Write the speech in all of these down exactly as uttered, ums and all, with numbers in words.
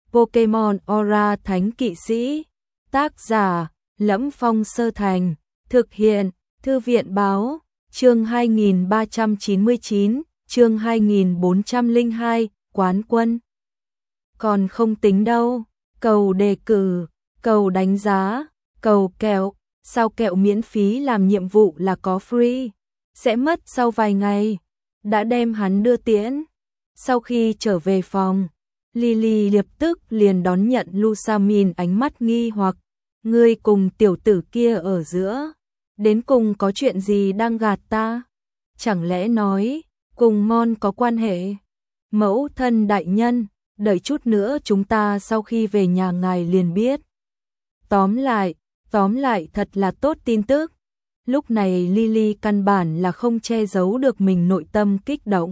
Pokemon Aura Thánh Kỵ Sĩ. Tác giả: Lẫm Phong Sơ Thành. Thực hiện: Thư viện Báo. Chương hai nghìn ba trăm chín mươi chín, chương hai nghìn bốn trăm lẻ hai, quán quân. Còn không tính đâu, cầu đề cử, cầu đánh giá, cầu kẹo, sao kẹo miễn phí làm nhiệm vụ là có free, sẽ mất sau vài ngày. Đã đem hắn đưa tiễn. Sau khi trở về phòng, Lily lập tức liền đón nhận Lusamin ánh mắt nghi hoặc, ngươi cùng tiểu tử kia ở giữa, đến cùng có chuyện gì đang gạt ta? Chẳng lẽ nói, cùng Mon có quan hệ? Mẫu thân đại nhân, đợi chút nữa chúng ta sau khi về nhà ngài liền biết. Tóm lại, tóm lại thật là tốt tin tức. Lúc này Lily căn bản là không che giấu được mình nội tâm kích động.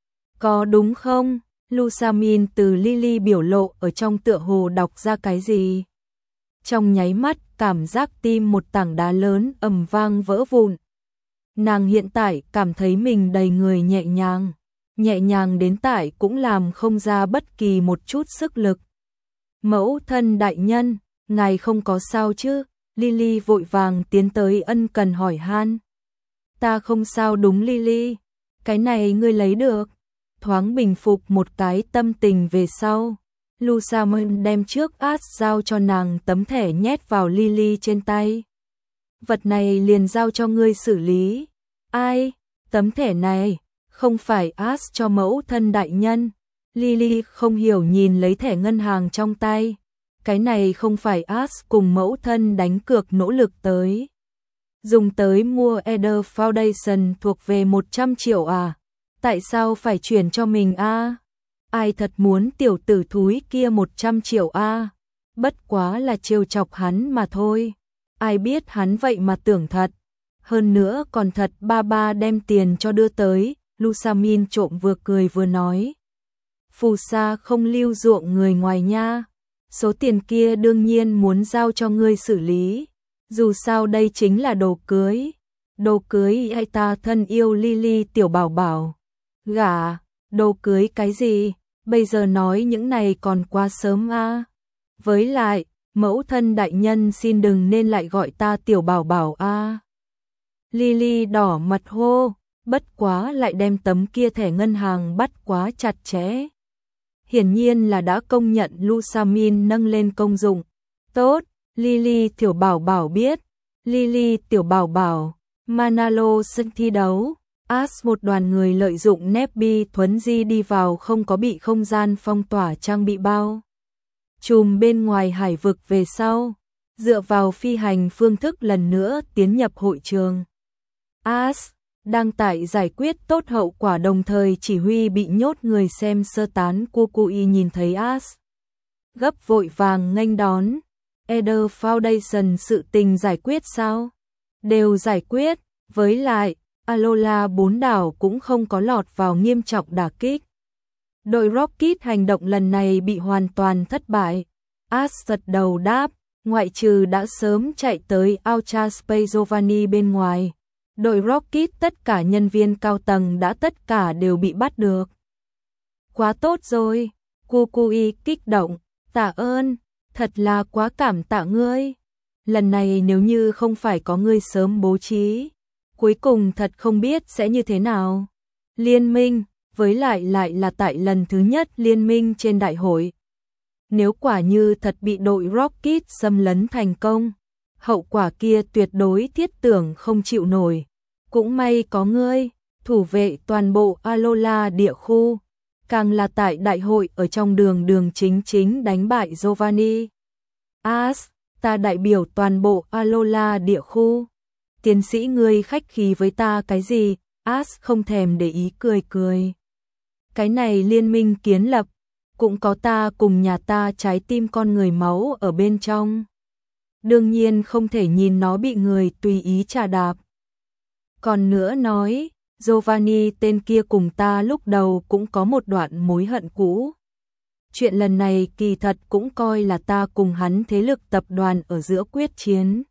Có đúng không? Lusamin từ Lily biểu lộ ở trong tựa hồ đọc ra cái gì. Trong nháy mắt cảm giác tim một tảng đá lớn ầm vang vỡ vụn. Nàng hiện tại cảm thấy mình đầy người nhẹ nhàng. Nhẹ nhàng đến tại cũng làm không ra bất kỳ một chút sức lực. Mẫu thân đại nhân, ngài không có sao chứ? Lily vội vàng tiến tới ân cần hỏi han. Ta không sao đúng Lily, cái này ngươi lấy được. Thoáng bình phục một cái tâm tình về sau, Lusamin đem trước Ash giao cho nàng tấm thẻ nhét vào Lily trên tay. Vật này liền giao cho ngươi xử lý. Ai? Tấm thẻ này không phải Ash cho mẫu thân đại nhân. Lily không hiểu nhìn lấy thẻ ngân hàng trong tay. Cái này không phải Ash cùng mẫu thân đánh cược nỗ lực tới. Dùng tới mua Eder Foundation thuộc về một trăm triệu à? Tại sao phải chuyển cho mình a? À? Ai thật muốn tiểu tử thúi kia một trăm triệu a? À? Bất quá là trêu chọc hắn mà thôi. Ai biết hắn vậy mà tưởng thật. Hơn nữa còn thật ba ba đem tiền cho đưa tới. Lusamin trộm vừa cười vừa nói. Phù sa không lưu ruộng người ngoài nha. Số tiền kia đương nhiên muốn giao cho ngươi xử lý. Dù sao đây chính là đồ cưới. Đồ cưới ai ta thân yêu Lily tiểu bảo bảo. Gả, đồ cưới cái gì? Bây giờ nói những này còn quá sớm a. À? Với lại, mẫu thân đại nhân xin đừng nên lại gọi ta tiểu bảo bảo a. À? Lily đỏ mặt hô, bất quá lại đem tấm kia thẻ ngân hàng bắt quá chặt chẽ. Hiển nhiên là đã công nhận Lusamin nâng lên công dụng. Tốt, Lily tiểu bảo bảo biết. Lily tiểu bảo bảo, Manalo sân thi đấu. Ash một đoàn người lợi dụng Nebby thuấn di đi vào không có bị không gian phong tỏa trang bị bao. Chùm bên ngoài hải vực về sau, dựa vào phi hành phương thức lần nữa tiến nhập hội trường. Ash đang tại giải quyết tốt hậu quả đồng thời chỉ huy bị nhốt người xem sơ tán. Kukui nhìn thấy Ash, gấp vội vàng nghênh đón. Eder Foundation sự tình giải quyết sao? Đều giải quyết, với lại Alola bốn đảo cũng không có lọt vào nghiêm trọng đả kích. Đội Rocket hành động lần này bị hoàn toàn thất bại. Ash gật đầu đáp, ngoại trừ đã sớm chạy tới Ultra Space Giovanni bên ngoài. Đội Rocket tất cả nhân viên cao tầng đã tất cả đều bị bắt được. Quá tốt rồi, Kukui kích động, tạ ơn, thật là quá cảm tạ ngươi. Lần này nếu như không phải có ngươi sớm bố trí, cuối cùng thật không biết sẽ như thế nào. Liên minh, với lại lại là tại lần thứ nhất liên minh trên đại hội. Nếu quả như thật bị đội Rocket xâm lấn thành công, hậu quả kia tuyệt đối thiết tưởng không chịu nổi. Cũng may có ngươi, thủ vệ toàn bộ Alola địa khu, càng là tại đại hội ở trong đường đường chính chính đánh bại Giovanni. Ash, ta đại biểu toàn bộ Alola địa khu. Tiến sĩ ngươi khách khí với ta cái gì? Ash không thèm để ý cười cười. Cái này liên minh kiến lập, cũng có ta cùng nhà ta trái tim con người máu ở bên trong. Đương nhiên không thể nhìn nó bị người tùy ý trà đạp. Còn nữa nói, Giovanni tên kia cùng ta lúc đầu cũng có một đoạn mối hận cũ. Chuyện lần này kỳ thật cũng coi là ta cùng hắn thế lực tập đoàn ở giữa quyết chiến.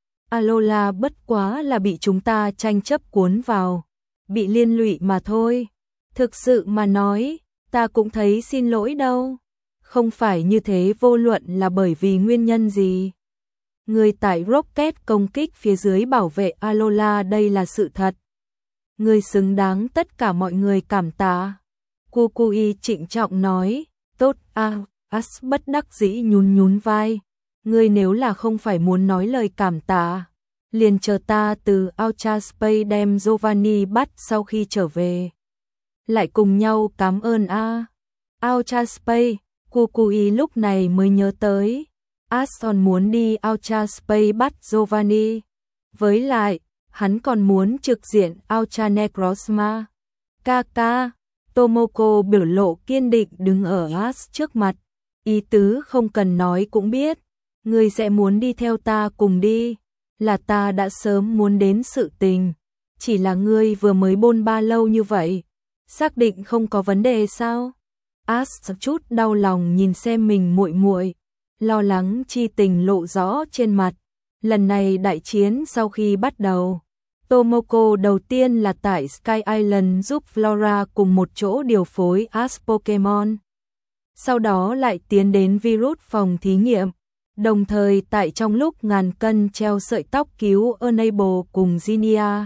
Alola bất quá là bị chúng ta tranh chấp cuốn vào, bị liên lụy mà thôi. Thực sự mà nói, ta cũng thấy xin lỗi đâu. Không phải như thế, vô luận là bởi vì nguyên nhân gì. Người tại Rocket công kích phía dưới bảo vệ Alola, đây là sự thật. Người xứng đáng tất cả mọi người cảm tạ. Kukui trịnh trọng nói. Tốt a, As bất đắc dĩ nhún nhún vai. Ngươi nếu là không phải muốn nói lời cảm tạ, liền chờ ta từ Ultra Space đem Giovanni bắt, sau khi trở về lại cùng nhau cảm ơn a. Ultra Space, Kukui lúc này mới nhớ tới. Ason muốn đi Ultra Space bắt Giovanni. Với lại, hắn còn muốn trực diện Ultra Necrozma. Kaka, Tomoko biểu lộ kiên định đứng ở As trước mặt. Ý tứ không cần nói cũng biết. Ngươi sẽ muốn đi theo ta cùng đi. Là ta đã sớm muốn đến sự tình. Chỉ là ngươi vừa mới bôn ba lâu như vậy. Xác định không có vấn đề sao? As chút đau lòng nhìn xem mình muội muội, lo lắng chi tình lộ rõ trên mặt. Lần này đại chiến sau khi bắt đầu, Tomoko đầu tiên là tại Sky Island giúp Flora cùng một chỗ điều phối As Pokemon. Sau đó lại tiến đến virus phòng thí nghiệm, đồng thời tại trong lúc ngàn cân treo sợi tóc cứu Enable cùng Zinnia.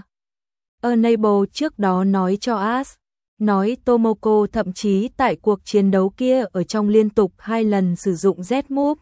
Enable trước đó nói cho As, nói Tomoko thậm chí tại cuộc chiến đấu kia ở trong liên tục hai lần sử dụng Z-Move.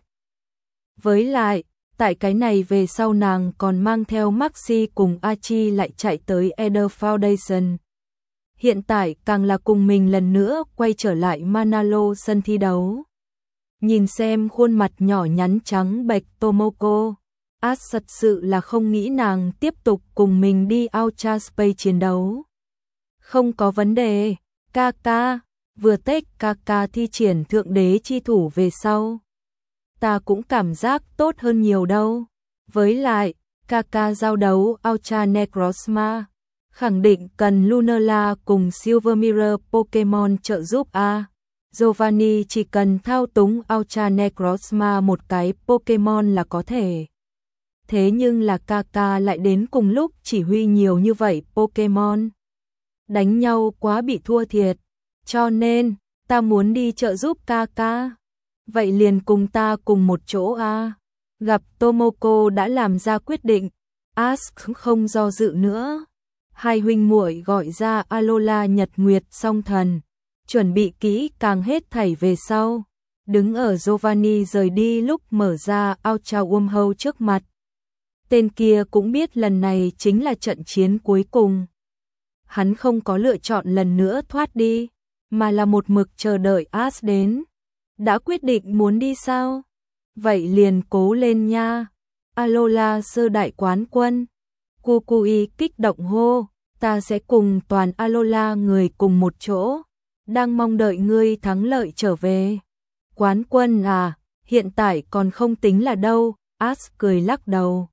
Với lại, tại cái này về sau nàng còn mang theo Maxi cùng Archie lại chạy tới Eder Foundation. Hiện tại càng là cùng mình lần nữa quay trở lại Manalo sân thi đấu. Nhìn xem khuôn mặt nhỏ nhắn trắng bệch Tomoko, As thật sự là không nghĩ nàng tiếp tục cùng mình đi Ultra Space chiến đấu. Không có vấn đề, Kaka, vừa tết Kaka thi triển thượng đế chi thủ về sau. Ta cũng cảm giác tốt hơn nhiều đâu. Với lại, Kaka giao đấu Ultra Necrozma, khẳng định cần Lunala cùng Silver Mirror Pokemon trợ giúp a. Giovanni chỉ cần thao túng Ultra Necrozma một cái Pokemon là có thể. Thế nhưng là Kaka lại đến cùng lúc chỉ huy nhiều như vậy Pokemon. Đánh nhau quá bị thua thiệt, cho nên ta muốn đi trợ giúp Kaka. Vậy liền cùng ta cùng một chỗ a. Gặp Tomoko đã làm ra quyết định, As không do dự nữa. Hai huynh muội gọi ra Alola Nhật Nguyệt Song Thần, chuẩn bị kỹ càng hết thảy về sau. Đứng ở Giovanni rời đi lúc mở ra Ultra Wormhole trước mặt. Tên kia cũng biết lần này chính là trận chiến cuối cùng. Hắn không có lựa chọn lần nữa thoát đi, mà là một mực chờ đợi As đến. Đã quyết định muốn đi sao? Vậy liền cố lên nha. Alola sơ đại quán quân. Kukui kích động hô, ta sẽ cùng toàn Alola người cùng một chỗ. Đang mong đợi ngươi thắng lợi trở về. Quán quân à, hiện tại còn không tính là đâu. As cười lắc đầu.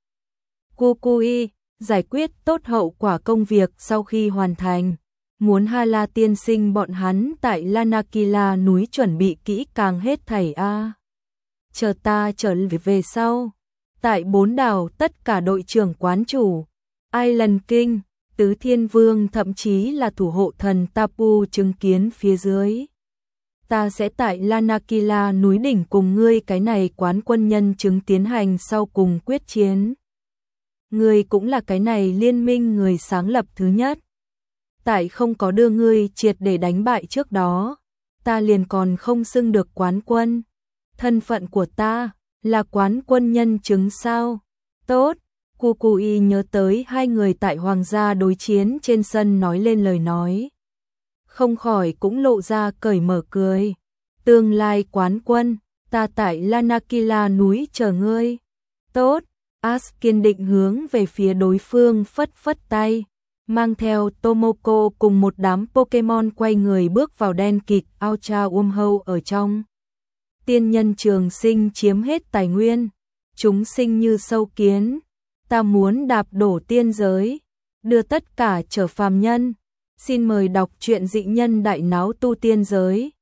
Kukui, giải quyết tốt hậu quả công việc sau khi hoàn thành. Muốn Hala tiên sinh bọn hắn tại Lanakila núi chuẩn bị kỹ càng hết thảy a. À. Chờ ta trở về, về sau. Tại bốn đảo tất cả đội trưởng quán chủ, Island King, Tứ Thiên Vương thậm chí là thủ hộ thần Tapu chứng kiến phía dưới. Ta sẽ tại Lanakila núi đỉnh cùng ngươi cái này quán quân nhân chứng tiến hành sau cùng quyết chiến. Ngươi cũng là cái này liên minh người sáng lập thứ nhất. Tại không có đưa ngươi triệt để đánh bại trước đó, ta liền còn không xưng được quán quân. Thân phận của ta là quán quân nhân chứng sao? Tốt, Kukui nhớ tới hai người tại hoàng gia đối chiến trên sân nói lên lời nói. Không khỏi cũng lộ ra cởi mở cười. Tương lai quán quân, ta tại Lanakila núi chờ ngươi. Tốt, As kiên định hướng về phía đối phương phất phất tay. Mang theo Tomoko cùng một đám Pokemon quay người bước vào đen kịt Ultra Wormhole ở trong. Tiên nhân trường sinh chiếm hết tài nguyên, chúng sinh như sâu kiến, ta muốn đạp đổ tiên giới, đưa tất cả trở phàm nhân. Xin mời đọc truyện dị nhân đại náo tu tiên giới.